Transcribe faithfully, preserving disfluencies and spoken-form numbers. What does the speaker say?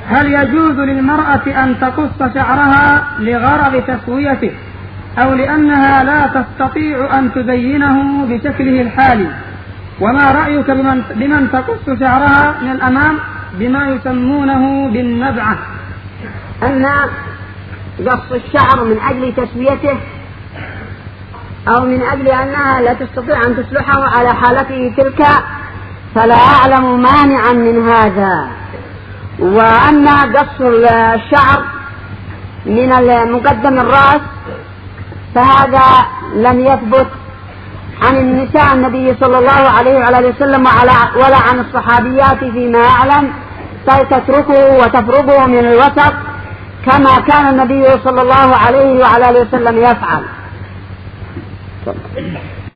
هل يجوز للمرأة أن تقص شعرها لغرض تسويته أو لأنها لا تستطيع أن تزينه بشكله الحالي؟ وما رأيك بمن, بمن تقص شعرها من الأمام بما يسمونه بالنبعة؟ أن قص الشعر من أجل تسويته أو من أجل أنها لا تستطيع أن تصلحه على حالته تلك فلا أعلم مانعا من هذا. وأما قص الشعر من مقدم الرأس فهذا لم يثبت عن النساء النبي صلى الله عليه وعلى وسلم ولا عن الصحابيات فيما أعلم، فتتركه وتفرغه من الوسط كما كان النبي صلى الله عليه وعلى وسلم يفعل.